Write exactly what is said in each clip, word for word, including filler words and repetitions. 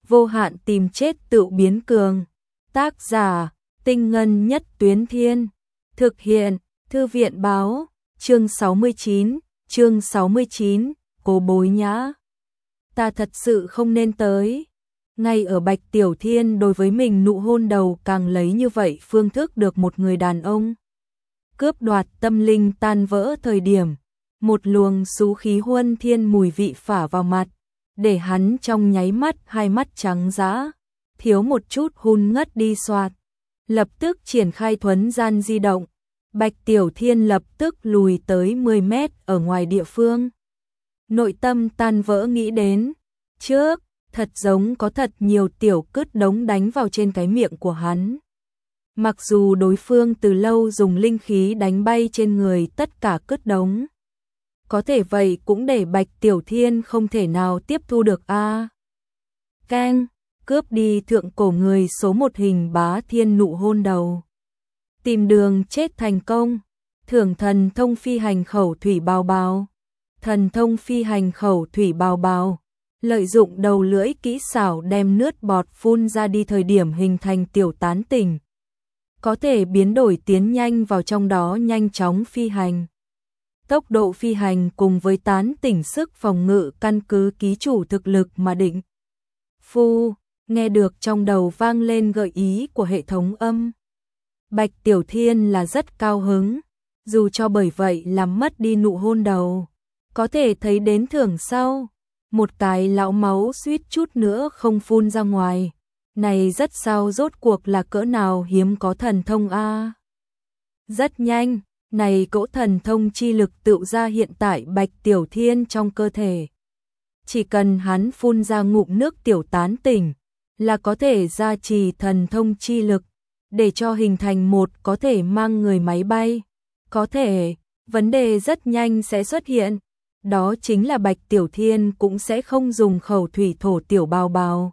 vô hạn tìm chết tự biến cường. Tác giả, Tinh Ngân Nhất Tuyến Thiên. Thực hiện, Thư viện Báo. Chương sáu mươi chín, chương sáu mươi chín, Cố Bối Nhã. Ta thật sự không nên tới. Ngay ở Bạch Tiểu Thiên đối với mình nụ hôn đầu càng lấy như vậy phương thức được một người đàn ông cướp đoạt tâm linh tan vỡ thời điểm, một luồng xú khí huân thiên mùi vị phả vào mặt, để hắn trong nháy mắt hai mắt trắng dã, thiếu một chút hun ngất đi soạt. Lập tức triển khai thuấn gian di động, Bạch Tiểu Thiên lập tức lùi tới mười mét ở ngoài địa phương. Nội tâm tan vỡ nghĩ đến, trước, thật giống có thật nhiều tiểu cứt đống đánh vào trên cái miệng của hắn. Mặc dù đối phương từ lâu dùng linh khí đánh bay trên người tất cả cứt đống. Có thể vậy cũng để Bạch Tiểu Thiên không thể nào tiếp thu được a. À. Keng, cướp đi thượng cổ người số một Hình Bá Thiên nụ hôn đầu. Tìm đường chết thành công, thưởng thần thông phi hành khẩu thủy bào bào. Thần thông phi hành khẩu thủy bào bào, lợi dụng đầu lưỡi kỹ xảo đem nước bọt phun ra đi thời điểm hình thành tiểu tán tỉnh. Có thể biến đổi tiến nhanh vào trong đó nhanh chóng phi hành. Tốc độ phi hành cùng với tán tỉnh sức phòng ngự căn cứ ký chủ thực lực mà định. Phu, nghe được trong đầu vang lên gợi ý của hệ thống âm. Bạch Tiểu Thiên là rất cao hứng, dù cho bởi vậy làm mất đi nụ hôn đầu. Có thể thấy đến thưởng sau, một cái lão máu suýt chút nữa không phun ra ngoài. Này rất sao rốt cuộc là cỡ nào hiếm có thần thông a. À. Rất nhanh, này cỗ thần thông chi lực tự ra hiện tại Bạch Tiểu Thiên trong cơ thể. Chỉ cần hắn phun ra ngụm nước tiểu tán tỉnh, là có thể gia trì thần thông chi lực, để cho hình thành một có thể mang người máy bay. Có thể, vấn đề rất nhanh sẽ xuất hiện, đó chính là Bạch Tiểu Thiên cũng sẽ không dùng khẩu thủy thổ tiểu bào bào.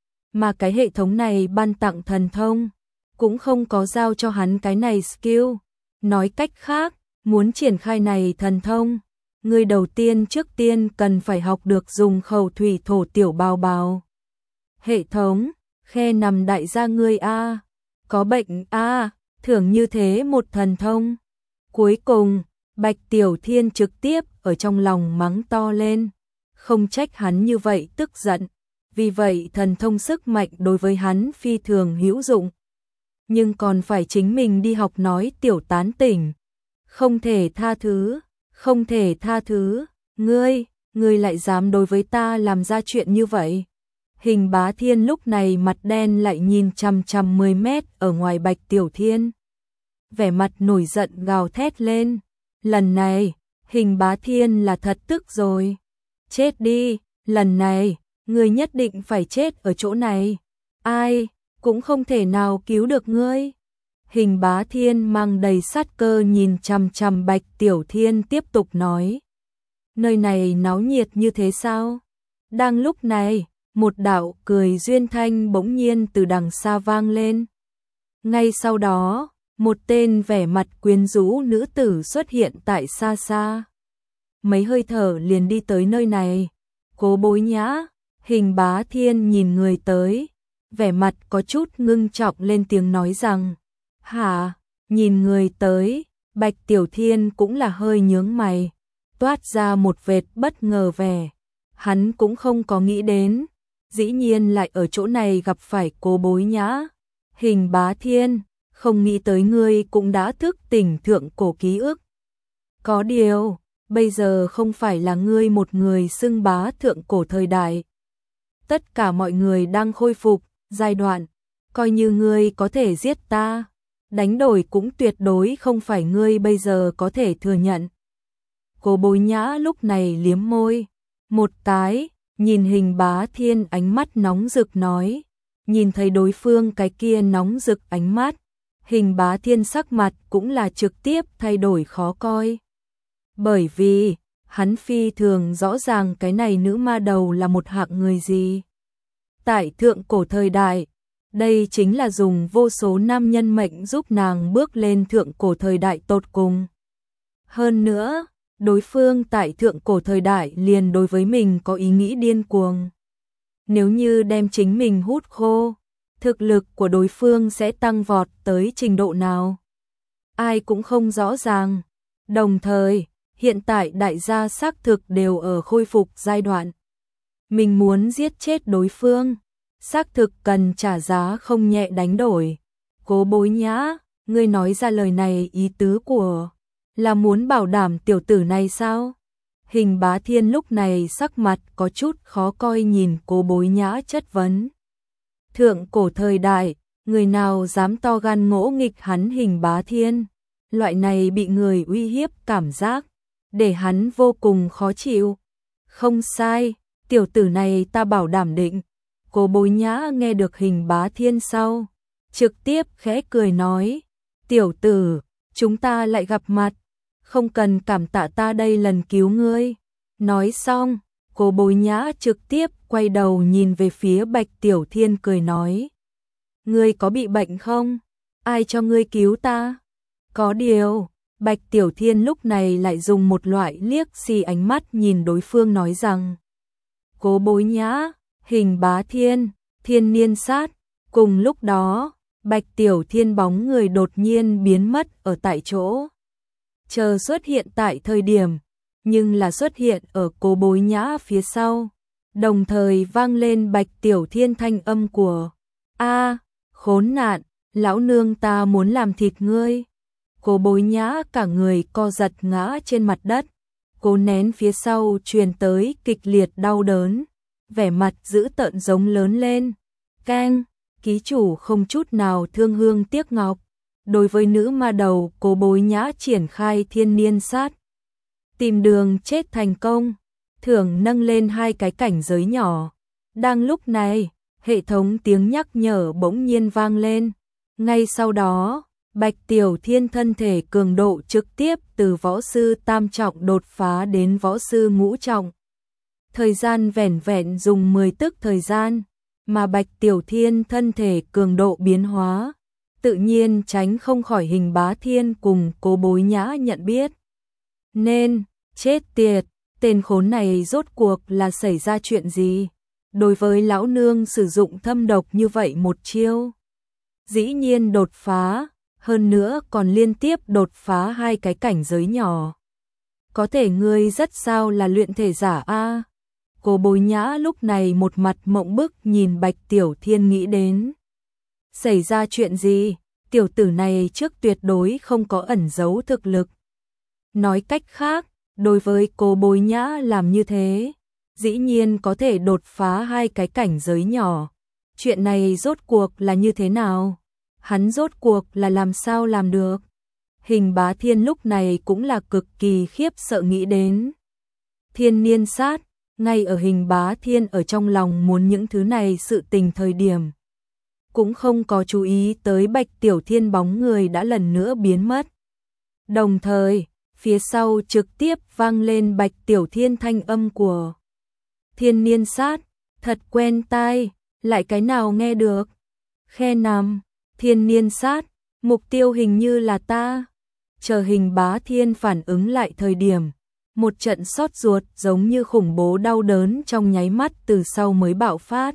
Mà cái hệ thống này ban tặng thần thông, cũng không có giao cho hắn cái này skill. Nói cách khác, muốn triển khai này thần thông, người đầu tiên trước tiên cần phải học được dùng khẩu thủy thổ tiểu bào bào. Hệ thống, khe nằm đại gia ngươi a, có bệnh a, thưởng như thế một thần thông. Cuối cùng, Bạch Tiểu Thiên trực tiếp ở trong lòng mắng to lên, không trách hắn như vậy tức giận, vì vậy thần thông sức mạnh đối với hắn phi thường hữu dụng. Nhưng còn phải chính mình đi học nói tiểu tán tỉnh. Không thể tha thứ, không thể tha thứ, ngươi, ngươi lại dám đối với ta làm ra chuyện như vậy. Hình Bá Thiên lúc này mặt đen lại nhìn chằm chằm mười mét ở ngoài Bạch Tiểu Thiên. Vẻ mặt nổi giận gào thét lên. Lần này, Hình Bá Thiên là thật tức rồi. Chết đi, lần này, ngươi nhất định phải chết ở chỗ này. Ai, cũng không thể nào cứu được ngươi. Hình Bá Thiên mang đầy sát cơ nhìn chằm chằm Bạch Tiểu Thiên tiếp tục nói. Nơi này náo nhiệt như thế sao? Đang lúc này, một đạo cười duyên thanh bỗng nhiên từ đằng xa vang lên. Ngay sau đó, một tên vẻ mặt quyến rũ nữ tử xuất hiện tại xa xa. Mấy hơi thở liền đi tới nơi này. Cố Bối Nhã, Hình Bá Thiên nhìn người tới, vẻ mặt có chút ngưng trọng lên tiếng nói rằng, hả, nhìn người tới, Bạch Tiểu Thiên cũng là hơi nhướng mày, toát ra một vệt bất ngờ vẻ. Hắn cũng không có nghĩ đến, dĩ nhiên lại ở chỗ này gặp phải Cố Bối Nhã. Hình Bá Thiên, không nghĩ tới ngươi cũng đã thức tỉnh thượng cổ ký ức. Có điều, bây giờ không phải là ngươi một người xưng bá thượng cổ thời đại. Tất cả mọi người đang khôi phục giai đoạn, coi như ngươi có thể giết ta, đánh đổi cũng tuyệt đối không phải ngươi bây giờ có thể thừa nhận. Cố Bối Nhã lúc này liếm môi, một cái, nhìn Hình Bá Thiên ánh mắt nóng rực nói, nhìn thấy đối phương cái kia nóng rực ánh mắt, Hình Bá Thiên sắc mặt cũng là trực tiếp thay đổi khó coi. Bởi vì, hắn phi thường rõ ràng cái này nữ ma đầu là một hạng người gì. Tại thượng cổ thời đại, đây chính là dùng vô số nam nhân mệnh giúp nàng bước lên thượng cổ thời đại tột cùng. Hơn nữa, đối phương tại thượng cổ thời đại liền đối với mình có ý nghĩ điên cuồng. Nếu như đem chính mình hút khô, thực lực của đối phương sẽ tăng vọt tới trình độ nào? Ai cũng không rõ ràng. Đồng thời, hiện tại đại gia xác thực đều ở khôi phục giai đoạn. Mình muốn giết chết đối phương, xác thực cần trả giá không nhẹ đánh đổi. Cố Bối Nhã, ngươi nói ra lời này ý tứ của là muốn bảo đảm tiểu tử này sao? Hình Bá Thiên lúc này sắc mặt có chút khó coi nhìn Cố Bối Nhã chất vấn. Thượng cổ thời đại, người nào dám to gan ngỗ nghịch hắn Hình Bá Thiên? Loại này bị người uy hiếp cảm giác, để hắn vô cùng khó chịu. Không sai, tiểu tử này ta bảo đảm định. Cố Bối Nhã nghe được Hình Bá Thiên sau, trực tiếp khẽ cười nói, tiểu tử, chúng ta lại gặp mặt, không cần cảm tạ ta đây lần cứu ngươi. Nói xong, Cố Bối Nhã trực tiếp quay đầu nhìn về phía Bạch Tiểu Thiên cười nói, ngươi có bị bệnh không? Ai cho ngươi cứu ta? Có điều, Bạch Tiểu Thiên lúc này lại dùng một loại liếc xì ánh mắt nhìn đối phương nói rằng, Cố Bối Nhã, Hình Bá Thiên, Thiên Niên Sát. Cùng lúc đó, Bạch Tiểu Thiên bóng người đột nhiên biến mất ở tại chỗ. Chờ xuất hiện tại thời điểm, nhưng là xuất hiện ở Cố Bối Nhã phía sau. Đồng thời vang lên Bạch Tiểu Thiên thanh âm của, a khốn nạn, lão nương ta muốn làm thịt ngươi. Cố Bối Nhã cả người co giật ngã trên mặt đất, cố nén phía sau truyền tới kịch liệt đau đớn, vẻ mặt dữ tợn giống lớn lên. Keng, ký chủ không chút nào thương hương tiếc ngọc. Đối với nữ ma đầu, Cố Bối Nhã triển khai Thiên Niên Sát. Tìm đường chết thành công, thưởng nâng lên hai cái cảnh giới nhỏ. Đang lúc này, hệ thống tiếng nhắc nhở bỗng nhiên vang lên. Ngay sau đó, Bạch Tiểu Thiên thân thể cường độ trực tiếp từ võ sư tam trọng đột phá đến võ sư ngũ trọng. Thời gian vẻn vẹn dùng mười tức thời gian, mà Bạch Tiểu Thiên thân thể cường độ biến hóa, tự nhiên tránh không khỏi Hình Bá Thiên cùng Cố Bối Nhã nhận biết. Nên, chết tiệt, tên khốn này rốt cuộc là xảy ra chuyện gì? Đối với lão nương sử dụng thâm độc như vậy một chiêu, dĩ nhiên đột phá, hơn nữa còn liên tiếp đột phá hai cái cảnh giới nhỏ. Có thể ngươi rất sao là luyện thể giả a? Cố Bối Nhã lúc này một mặt mộng bức nhìn Bạch Tiểu Thiên nghĩ đến. Xảy ra chuyện gì? Tiểu tử này trước tuyệt đối không có ẩn giấu thực lực. Nói cách khác, đối với Cố Bối Nhã làm như thế, dĩ nhiên có thể đột phá hai cái cảnh giới nhỏ. Chuyện này rốt cuộc là như thế nào? Hắn rốt cuộc là làm sao làm được? Hình Bá Thiên lúc này cũng là cực kỳ khiếp sợ nghĩ đến. Thiên Niên Sát, ngay ở Hình Bá Thiên ở trong lòng muốn những thứ này sự tình thời điểm, cũng không có chú ý tới Bạch Tiểu Thiên bóng người đã lần nữa biến mất. Đồng thời, phía sau trực tiếp vang lên Bạch Tiểu Thiên thanh âm của Thiên Niên Sát, thật quen tai, lại cái nào nghe được? Khe nằm, Thiên Niên Sát, mục tiêu hình như là ta. Chờ Hình Bá Thiên phản ứng lại thời điểm, một trận xót ruột giống như khủng bố đau đớn trong nháy mắt từ sau mới bạo phát.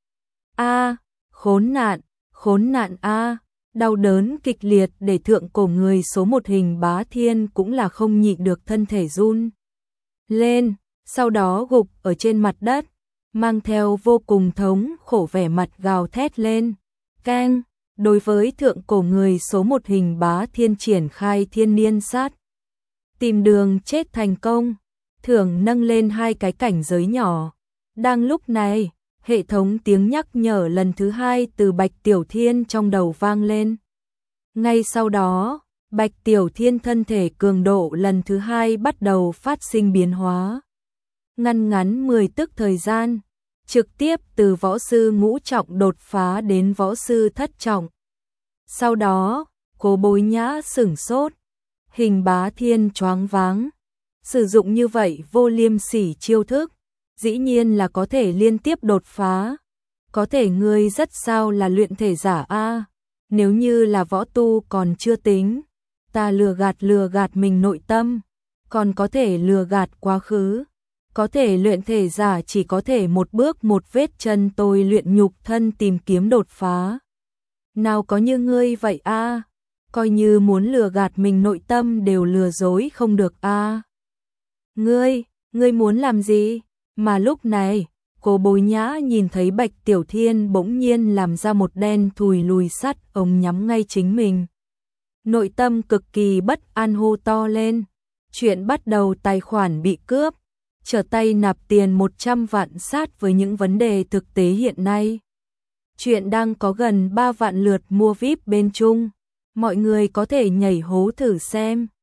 A, khốn nạn, khốn nạn a, đau đớn kịch liệt để thượng cổ người số một Hình Bá Thiên cũng là không nhịn được thân thể run lên, sau đó gục ở trên mặt đất, mang theo vô cùng thống khổ vẻ mặt gào thét lên. Keng, đối với thượng cổ người số một Hình Bá Thiên triển khai Thiên Niên Sát. Tìm đường chết thành công, thưởng nâng lên hai cái cảnh giới nhỏ. Đang lúc này, hệ thống tiếng nhắc nhở lần thứ hai từ Bạch Tiểu Thiên trong đầu vang lên. Ngay sau đó, Bạch Tiểu Thiên thân thể cường độ lần thứ hai bắt đầu phát sinh biến hóa. Ngăn ngắn mười tức thời gian, trực tiếp từ võ sư ngũ trọng đột phá đến võ sư thất trọng. Sau đó, Cố Bối Nhã sửng sốt, Hình Bá Thiên choáng váng. Sử dụng như vậy vô liêm sỉ chiêu thức, dĩ nhiên là có thể liên tiếp đột phá. Có thể ngươi rất sao là luyện thể giả a? Nếu như là võ tu còn chưa tính, ta lừa gạt lừa gạt mình nội tâm, còn có thể lừa gạt quá khứ. Có thể luyện thể giả chỉ có thể một bước một vết chân tôi luyện nhục thân tìm kiếm đột phá. Nào có như ngươi vậy a, coi như muốn lừa gạt mình nội tâm đều lừa dối không được a. Ngươi, ngươi muốn làm gì? Mà lúc này, Cố Bối Nhã nhìn thấy Bạch Tiểu Thiên bỗng nhiên làm ra một đen thùi lùi sắt ống nhắm ngay chính mình. Nội tâm cực kỳ bất an hô to lên. Chuyện bắt đầu tài khoản bị cướp, trở tay nạp tiền một trăm vạn sát với những vấn đề thực tế hiện nay. Chuyện đang có gần ba vạn lượt mua vi ai pi bên Trung. Mọi người có thể nhảy hố thử xem.